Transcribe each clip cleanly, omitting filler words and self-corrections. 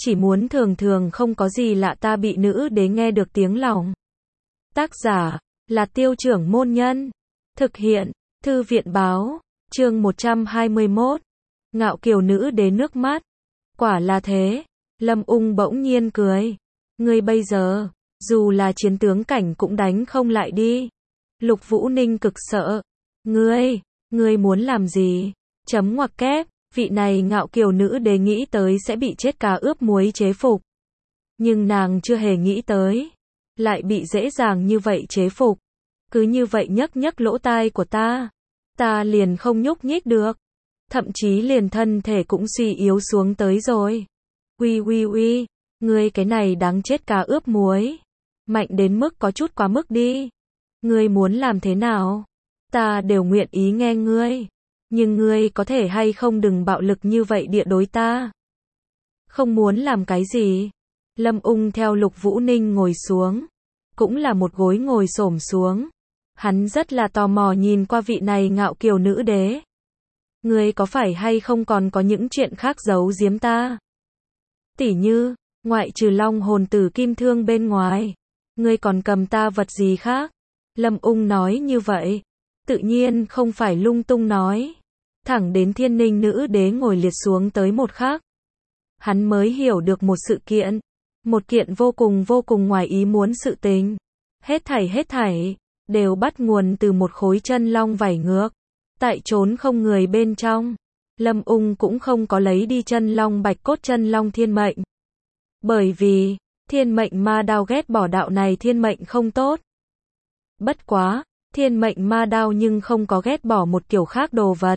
chỉ muốn thường thường không có gì lạ ta bị nữ đế nghe được tiếng lòng. Tác giả là Tiêu Trưởng Môn Nhân. Thực hiện Thư viện báo. Chương 121. Ngạo kiều nữ đế nước mắt. Quả là thế. Lâm Ung bỗng nhiên cười. Ngươi bây giờ, dù là chiến tướng cảnh cũng đánh không lại đi. Lục Vũ Ninh cực sợ. Ngươi muốn làm gì? Chấm ngoặc kép, vị này ngạo kiều nữ đế nghĩ tới sẽ bị chết cá ướp muối chế phục. Nhưng nàng chưa hề nghĩ tới, lại bị dễ dàng như vậy chế phục. Cứ như vậy nhấc lỗ tai của ta liền không nhúc nhích được. Thậm chí liền thân thể cũng suy yếu xuống tới rồi. Uy, ngươi cái này đáng chết cá ướp muối. Mạnh đến mức có chút quá mức đi. Ngươi muốn làm thế nào? Ta đều nguyện ý nghe ngươi. Nhưng ngươi có thể hay không đừng bạo lực như vậy địa đối ta. Không muốn làm cái gì? Lâm Ung theo Lục Vũ Ninh ngồi xuống. Cũng là một gối ngồi xổm xuống. Hắn rất là tò mò nhìn qua vị này ngạo kiều nữ đế. Ngươi có phải hay không còn có những chuyện khác giấu giếm ta? Tỉ như, ngoại trừ long hồn tử kim thương bên ngoài, ngươi còn cầm ta vật gì khác? Lâm Ung nói như vậy, tự nhiên không phải lung tung nói. Thẳng đến Thiên Ninh nữ đế ngồi liệt xuống tới một khắc, hắn mới hiểu được một sự kiện. Một kiện vô cùng ngoài ý muốn sự tình. Hết thảy, đều bắt nguồn từ một khối chân long vảy ngược. Tại trốn không người bên trong, Lâm Ung cũng không có lấy đi chân long bạch cốt chân long thiên mệnh. Bởi vì, thiên mệnh ma đao ghét bỏ đạo này thiên mệnh không tốt. Bất quá, thiên mệnh ma đao nhưng không có ghét bỏ một kiểu khác đồ vật.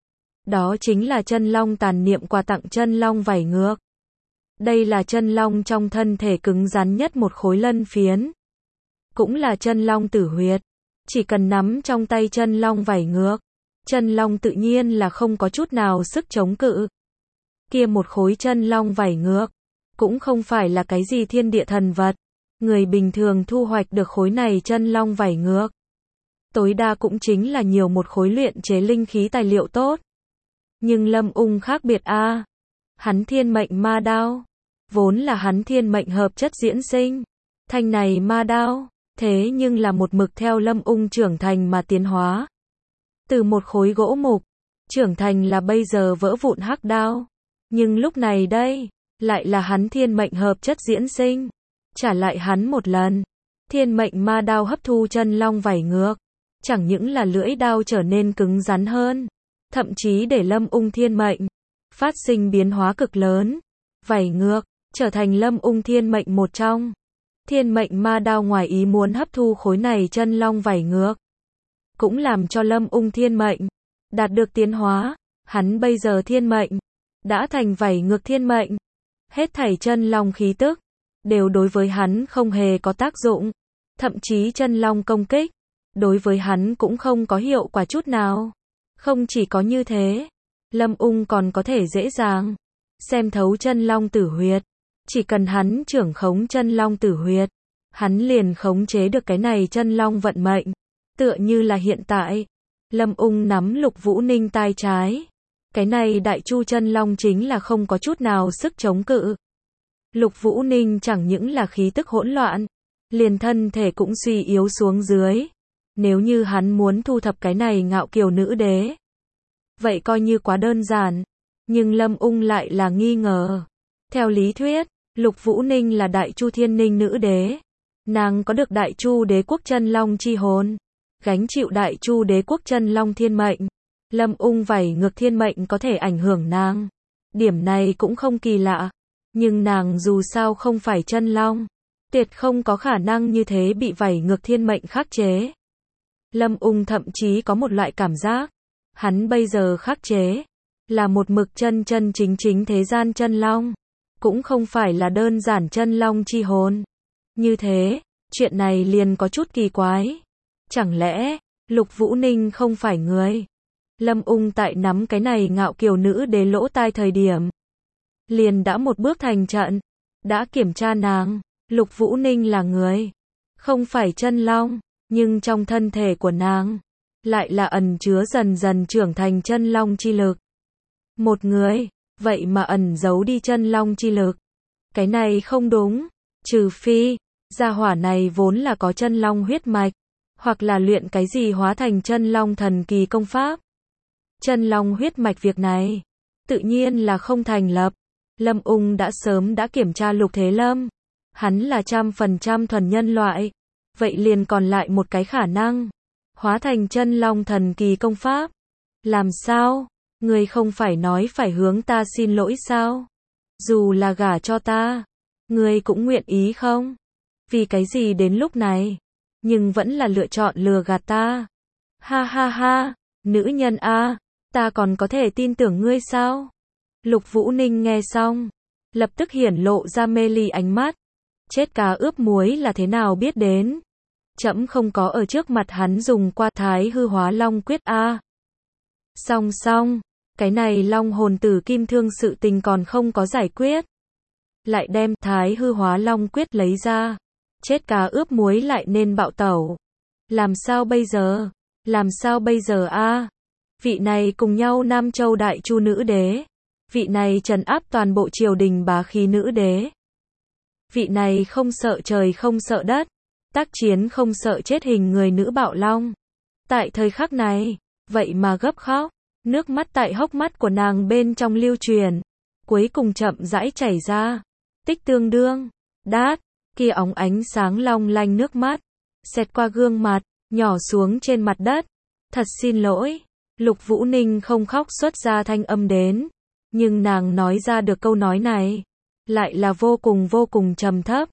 Đó chính là chân long tàn niệm quà tặng chân long vảy ngược. Đây là chân long trong thân thể cứng rắn nhất một khối lân phiến. Cũng là chân long tử huyệt. Chỉ cần nắm trong tay chân long vảy ngược, chân long tự nhiên là không có chút nào sức chống cự. Kia một khối chân long vảy ngược, cũng không phải là cái gì thiên địa thần vật. Người bình thường thu hoạch được khối này chân long vảy ngược, tối đa cũng chính là nhiều một khối luyện chế linh khí tài liệu tốt. Nhưng Lâm Ung khác biệt a. Hắn thiên mệnh ma đao, vốn là hắn thiên mệnh hợp chất diễn sinh. Thanh này ma đao, thế nhưng là một mực theo Lâm Ung trưởng thành mà tiến hóa. Từ một khối gỗ mục, trưởng thành là bây giờ vỡ vụn hắc đao. Nhưng lúc này đây, lại là hắn thiên mệnh hợp chất diễn sinh. Trả lại hắn một lần, thiên mệnh ma đao hấp thu chân long vảy ngược. Chẳng những là lưỡi đao trở nên cứng rắn hơn, thậm chí để Lâm Ung thiên mệnh phát sinh biến hóa cực lớn. Vảy ngược, trở thành Lâm Ung thiên mệnh một trong. Thiên mệnh ma đao ngoài ý muốn hấp thu khối này chân long vảy ngược, cũng làm cho Lâm Ung thiên mệnh đạt được tiến hóa. Hắn bây giờ thiên mệnh đã thành vảy ngược thiên mệnh. Hết thảy chân long khí tức đều đối với hắn không hề có tác dụng. Thậm chí chân long công kích đối với hắn cũng không có hiệu quả chút nào. Không chỉ có như thế, Lâm Ung còn có thể dễ dàng xem thấu chân long tử huyệt. Chỉ cần hắn trưởng khống chân long tử huyệt, hắn liền khống chế được cái này chân long vận mệnh. Tựa như là hiện tại, Lâm Ung nắm Lục Vũ Ninh tai trái. Cái này đại chu chân long chính là không có chút nào sức chống cự. Lục Vũ Ninh chẳng những là khí tức hỗn loạn, liền thân thể cũng suy yếu xuống dưới. Nếu như hắn muốn thu thập cái này ngạo kiều nữ đế, vậy coi như quá đơn giản. Nhưng Lâm Ung lại là nghi ngờ. Theo lý thuyết, Lục Vũ Ninh là đại chu thiên ninh nữ đế. Nàng có được đại chu đế quốc chân long chi hồn, gánh chịu đại chu đế quốc chân long thiên mệnh. Lâm Ung vảy ngược thiên mệnh có thể ảnh hưởng nàng. Điểm này cũng không kỳ lạ. Nhưng nàng dù sao không phải chân long, tuyệt không có khả năng như thế bị vảy ngược thiên mệnh khắc chế. Lâm Ung thậm chí có một loại cảm giác, hắn bây giờ khắc chế là một mực chân chính thế gian chân long, cũng không phải là đơn giản chân long chi hồn. Như thế, chuyện này liền có chút kỳ quái. Chẳng lẽ Lục Vũ Ninh không phải người? Lâm Ung tại nắm cái này ngạo kiều nữ đế lỗ tai thời điểm, liền đã một bước thành trận, đã kiểm tra nàng. Lục Vũ Ninh là người, không phải chân long, nhưng trong thân thể của nàng lại là ẩn chứa dần trưởng thành chân long chi lực. Một người, vậy mà ẩn giấu đi chân long chi lực. Cái này không đúng. Trừ phi, gia hỏa này vốn là có chân long huyết mạch, hoặc là luyện cái gì hóa thành chân long thần kỳ công pháp. Chân long huyết mạch việc này, tự nhiên là không thành lập. Lâm Ung đã sớm đã kiểm tra Lục Thế Lâm. Hắn là 100% thuần nhân loại. Vậy liền còn lại một cái khả năng. Hóa thành chân long thần kỳ công pháp. Làm sao? Ngươi không phải nói phải hướng ta xin lỗi sao? Dù là gả cho ta, ngươi cũng nguyện ý không? Vì cái gì đến lúc này, nhưng vẫn là lựa chọn lừa gạt ta? Ha ha ha, nữ nhân a, ta còn có thể tin tưởng ngươi sao? Lục Vũ Ninh nghe xong, lập tức hiển lộ ra mê ly ánh mắt. Chết cá ướp muối là thế nào biết đến? Trẫm không có ở trước mặt hắn dùng qua Thái Hư Hóa Long Quyết a. Song, cái này Long hồn tử kim thương sự tình còn không có giải quyết. Lại đem Thái Hư Hóa Long Quyết lấy ra. Chết cá ướp muối lại nên bạo tẩu. Làm sao bây giờ? Làm sao bây giờ a? Vị này cùng nhau Nam Châu Đại Chu nữ đế. Vị này trấn áp toàn bộ triều đình bá khí nữ đế. Vị này không sợ trời không sợ đất, tác chiến không sợ chết hình người nữ bạo long. Tại thời khắc này, vậy mà gấp khóc, nước mắt tại hốc mắt của nàng bên trong lưu truyền, cuối cùng chậm rãi chảy ra. Tích tương đương, đát, kia óng ánh sáng long lanh nước mắt, xẹt qua gương mặt, nhỏ xuống trên mặt đất. Thật xin lỗi, Lục Vũ Ninh không khóc xuất ra thanh âm đến, nhưng nàng nói ra được câu nói này, lại là vô cùng trầm thấp.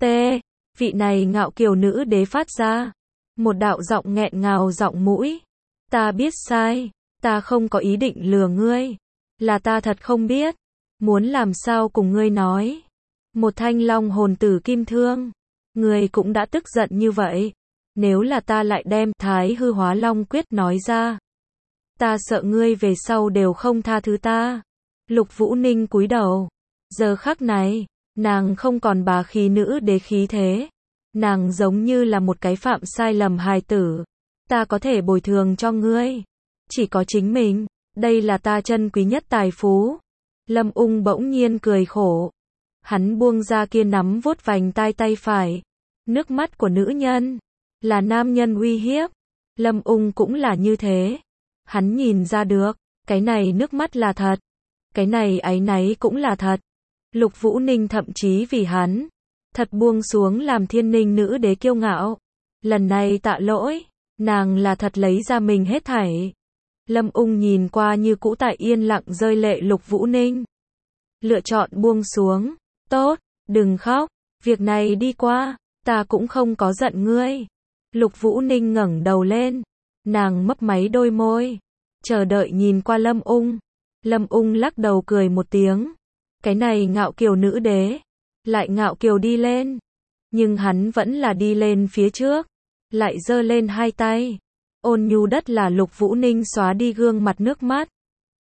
Vị này ngạo kiều nữ đế phát ra một đạo giọng nghẹn ngào giọng mũi. Ta biết sai, ta không có ý định lừa ngươi, là ta thật không biết, muốn làm sao cùng ngươi nói. Một thanh long hồn tử kim thương, ngươi cũng đã tức giận như vậy, nếu là ta lại đem Thái Hư Hóa Long Quyết nói ra, ta sợ ngươi về sau đều không tha thứ ta. Lục Vũ Ninh cúi đầu, giờ khắc này, nàng không còn bá khí nữ đế khí thế, nàng giống như là một cái phạm sai lầm hài tử. Ta có thể bồi thường cho ngươi, chỉ có chính mình, đây là ta chân quý nhất tài phú. Lâm Ung bỗng nhiên cười khổ, hắn buông ra kia nắm vuốt vành tai tay phải. Nước mắt của nữ nhân là nam nhân uy hiếp, Lâm Ung cũng là như thế. Hắn nhìn ra được, cái này nước mắt là thật, cái này áy náy cũng là thật. Lục Vũ Ninh thậm chí vì hắn thật buông xuống làm thiên ninh nữ đế kiêu ngạo. Lần này tạ lỗi, nàng là thật lấy ra mình hết thảy. Lâm Ung nhìn qua như cũ tại yên lặng rơi lệ Lục Vũ Ninh, lựa chọn buông xuống. Tốt, đừng khóc, việc này đi qua, ta cũng không có giận ngươi. Lục Vũ Ninh ngẩng đầu lên, nàng mấp máy đôi môi, chờ đợi nhìn qua Lâm Ung. Lâm Ung lắc đầu cười một tiếng. Cái này ngạo kiều nữ đế, lại ngạo kiều đi lên. Nhưng hắn vẫn là đi lên phía trước, lại giơ lên hai tay. Ôn nhu đất là Lục Vũ Ninh xóa đi gương mặt nước mắt.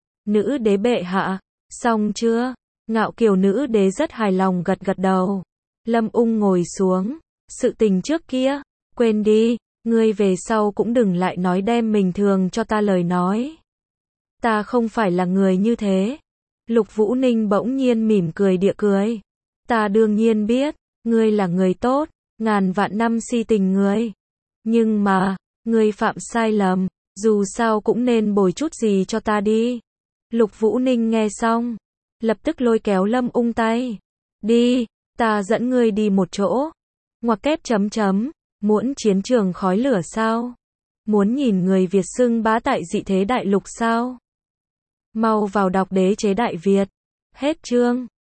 Nữ đế bệ hạ, xong chưa? Ngạo kiều nữ đế rất hài lòng gật gật đầu. Lâm Ung ngồi xuống, sự tình trước kia, quên đi, ngươi về sau cũng đừng lại nói đem mình thường cho ta lời nói. Ta không phải là người như thế. Lục Vũ Ninh bỗng nhiên mỉm cười địa cười. Ta đương nhiên biết, ngươi là người tốt, ngàn vạn năm si tình người. Nhưng mà, ngươi phạm sai lầm, dù sao cũng nên bồi chút gì cho ta đi. Lục Vũ Ninh nghe xong, lập tức lôi kéo Lâm Ung tay. Đi, ta dẫn ngươi đi một chỗ. Ngoặc kép chấm chấm, muốn chiến trường khói lửa sao? Muốn nhìn người Việt xưng bá tại dị thế đại lục sao? Mau vào đọc Đế chế Đại Việt. Hết chương.